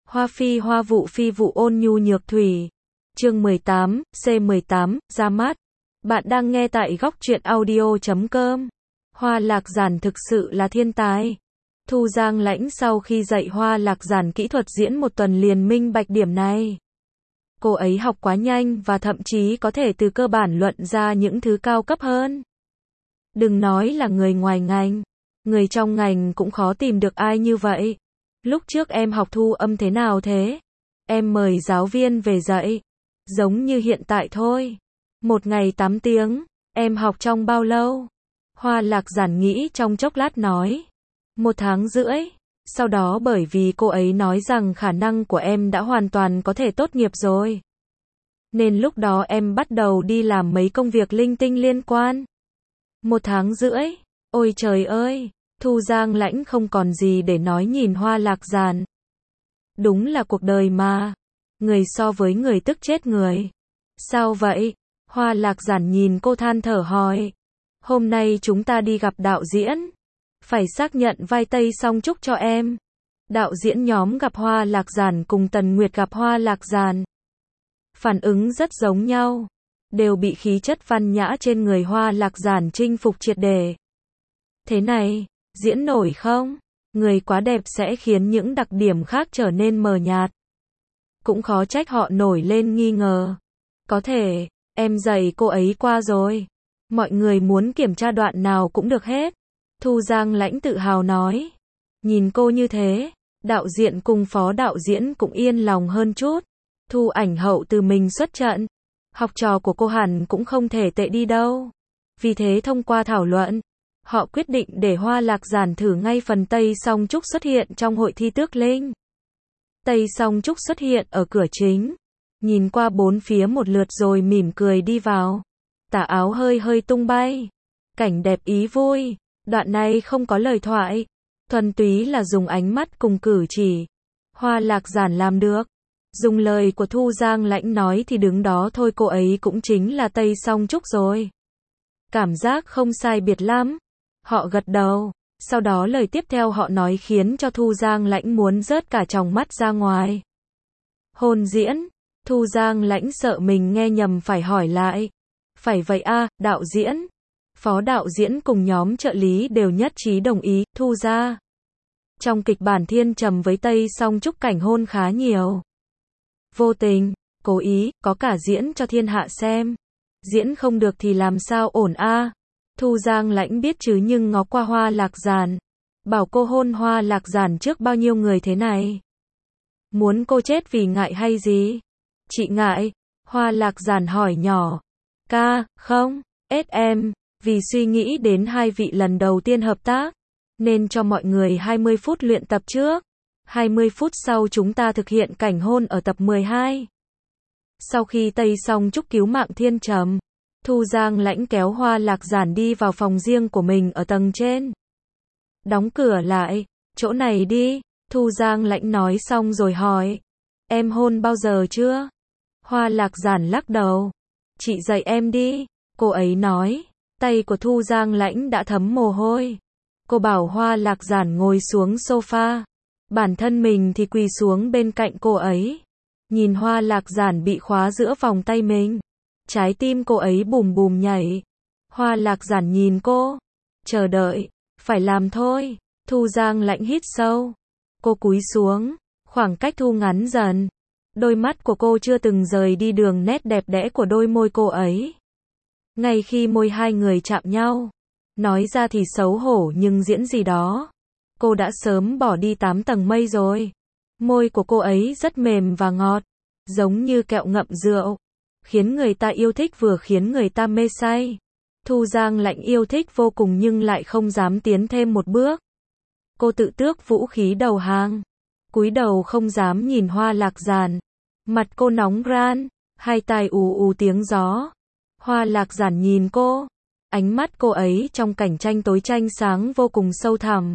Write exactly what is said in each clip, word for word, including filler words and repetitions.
Hoa phi hoa vụ phi vụ ôn nhu nhược thủy. Chương mười tám, C mười tám, ra mắt. Bạn đang nghe tại góc truyện audio chấm com. Hoa Lạc Giản thực sự là thiên tài. Thu Giang Lãnh sau khi dạy Hoa Lạc Giản kỹ thuật diễn một tuần liền minh bạch điểm này. Cô ấy học quá nhanh và thậm chí có thể từ cơ bản luận ra những thứ cao cấp hơn. Đừng nói là người ngoài ngành, người trong ngành cũng khó tìm được ai như vậy. Lúc trước em học thu âm thế nào thế? Em mời giáo viên về dạy. Giống như hiện tại thôi. Một ngày tám tiếng, em học trong bao lâu? Hoa Lạc Giản nghĩ trong chốc lát nói. Một tháng rưỡi. Sau đó bởi vì cô ấy nói rằng khả năng của em đã hoàn toàn có thể tốt nghiệp rồi. Nên lúc đó em bắt đầu đi làm mấy công việc linh tinh liên quan. Một tháng rưỡi. Ôi trời ơi! Thu Giang Lãnh không còn gì để nói nhìn Hoa Lạc Giản. Đúng là cuộc đời mà. Người so với người tức chết người. Sao vậy? Hoa Lạc Giản nhìn cô than thở hỏi. Hôm nay chúng ta đi gặp đạo diễn. Phải xác nhận vai Tây Song Trúc cho em. Đạo diễn nhóm gặp Hoa Lạc Giản cùng Tần Nguyệt gặp Hoa Lạc Giản. Phản ứng rất giống nhau. Đều bị khí chất văn nhã trên người Hoa Lạc Giản chinh phục triệt để. Thế này, diễn nổi không? Người quá đẹp sẽ khiến những đặc điểm khác trở nên mờ nhạt. Cũng khó trách họ nổi lên nghi ngờ. Có thể, em dạy cô ấy qua rồi. Mọi người muốn kiểm tra đoạn nào cũng được hết. Thu Giang Lãnh tự hào nói. Nhìn cô như thế, đạo diễn cùng phó đạo diễn cũng yên lòng hơn chút. Thu ảnh hậu từ mình xuất trận. Học trò của cô hẳn cũng không thể tệ đi đâu. Vì thế thông qua thảo luận, họ quyết định để Hoa Lạc Giản thử ngay phần Tây Song Trúc xuất hiện trong hội thi Tước Linh. Tây Song Trúc xuất hiện ở cửa chính, nhìn qua bốn phía một lượt rồi mỉm cười đi vào. Tà áo hơi hơi tung bay, cảnh đẹp ý vui. Đoạn này không có lời thoại, thuần túy là dùng ánh mắt cùng cử chỉ. Hoa Lạc Giản làm được. Dùng lời của Thu Giang Lãnh nói thì đứng đó thôi cô ấy cũng chính là Tây Song Trúc rồi. Cảm giác không sai biệt lắm. Họ gật đầu, sau đó lời tiếp theo họ nói khiến cho Thu Giang Lãnh muốn rớt cả tròng mắt ra ngoài. Hôn diễn, Thu Giang Lãnh sợ mình nghe nhầm phải hỏi lại. Phải vậy a, đạo diễn. Phó đạo diễn cùng nhóm trợ lý đều nhất trí đồng ý, Thu ra. Trong kịch bản Thiên Trầm với Tây Song Trúc cảnh hôn khá nhiều. Vô tình, cố ý, có cả diễn cho thiên hạ xem. Diễn không được thì làm sao ổn a? Thu Giang Lãnh biết chứ nhưng ngó qua Hoa Lạc Giản. Bảo cô hôn Hoa Lạc Giản trước bao nhiêu người thế này? Muốn cô chết vì ngại hay gì? Chị ngại? Hoa Lạc Giản hỏi nhỏ. Ca, không, ét em, vì suy nghĩ đến hai vị lần đầu tiên hợp tác, nên cho mọi người hai mươi phút luyện tập trước. hai mươi phút sau chúng ta thực hiện cảnh hôn ở tập mười hai. Sau khi Tây Song Trúc cứu mạng Thiên Trầm, Thu Giang Lãnh kéo Hoa Lạc Giản đi vào phòng riêng của mình ở tầng trên. Đóng cửa lại, chỗ này đi, Thu Giang Lãnh nói xong rồi hỏi. Em hôn bao giờ chưa? Hoa Lạc Giản lắc đầu. Chị dạy em đi, cô ấy nói. Tay của Thu Giang Lãnh đã thấm mồ hôi. Cô bảo Hoa Lạc Giản ngồi xuống sofa. Bản thân mình thì quỳ xuống bên cạnh cô ấy. Nhìn Hoa Lạc Giản bị khóa giữa vòng tay mình. Trái tim cô ấy bùm bùm nhảy. Hoa Lạc Giản nhìn cô. Chờ đợi. Phải làm thôi. Thu Giang Lãnh hít sâu. Cô cúi xuống. Khoảng cách thu ngắn dần. Đôi mắt của cô chưa từng rời đi đường nét đẹp đẽ của đôi môi cô ấy. Ngay khi môi hai người chạm nhau. Nói ra thì xấu hổ nhưng diễn gì đó. Cô đã sớm bỏ đi tám tầng mây rồi. Môi của cô ấy rất mềm và ngọt. Giống như kẹo ngậm rượu. Khiến người ta yêu thích vừa khiến người ta mê say. Thu Giang Lãnh yêu thích vô cùng nhưng lại không dám tiến thêm một bước. Cô tự tước vũ khí đầu hàng. Cúi đầu không dám nhìn Hoa Lạc Giản. Mặt cô nóng ran. Hai tai ù ù tiếng gió. Hoa Lạc Giản nhìn cô. Ánh mắt cô ấy trong cảnh tranh tối tranh sáng vô cùng sâu thẳm.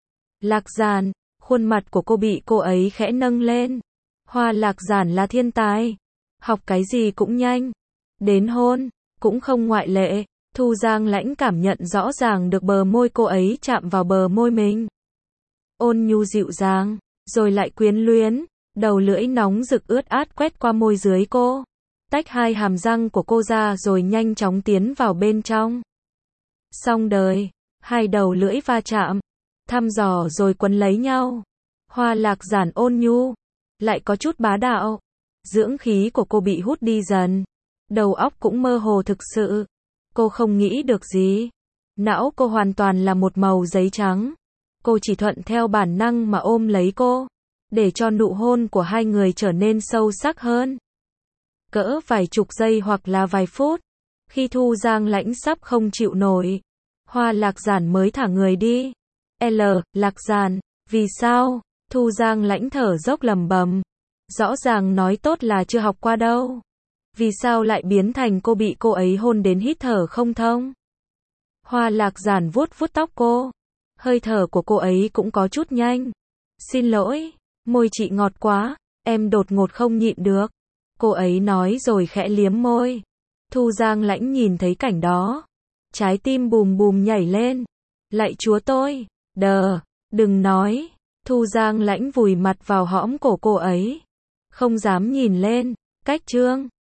Lạc Giản, khuôn mặt của cô bị cô ấy khẽ nâng lên. Hoa Lạc Giản là thiên tài. Học cái gì cũng nhanh. Đến hôn, cũng không ngoại lệ. Thu Giang Lãnh cảm nhận rõ ràng được bờ môi cô ấy chạm vào bờ môi mình. Ôn nhu dịu dàng, rồi lại quyến luyến. Đầu lưỡi nóng rực ướt át quét qua môi dưới cô, tách hai hàm răng của cô ra rồi nhanh chóng tiến vào bên trong. Xong đời, hai đầu lưỡi va chạm, thăm dò rồi quấn lấy nhau. Hoa Lạc Giản ôn nhu, lại có chút bá đạo. Dưỡng khí của cô bị hút đi dần, đầu óc cũng mơ hồ thực sự. Cô không nghĩ được gì. Não cô hoàn toàn là một màu giấy trắng. Cô chỉ thuận theo bản năng mà ôm lấy cô, để cho nụ hôn của hai người trở nên sâu sắc hơn. Cỡ vài chục giây hoặc là vài phút, khi Thu Giang Lãnh sắp không chịu nổi, Hoa Lạc Giản mới thả người đi. L, Lạc Giản, vì sao? Thu Giang Lãnh thở dốc lầm bầm. Rõ ràng nói tốt là chưa học qua đâu. Vì sao lại biến thành cô bị cô ấy hôn đến hít thở không thông? Hoa Lạc Giản vuốt vuốt tóc cô. Hơi thở của cô ấy cũng có chút nhanh. Xin lỗi, môi chị ngọt quá, em đột ngột không nhịn được. Cô ấy nói rồi khẽ liếm môi. Thu Giang Lãnh nhìn thấy cảnh đó, trái tim bùm bùm nhảy lên. Lạy chúa tôi, đờ, đừng nói. Thu Giang Lãnh vùi mặt vào hõm cổ cô ấy, không dám nhìn lên. Cách chương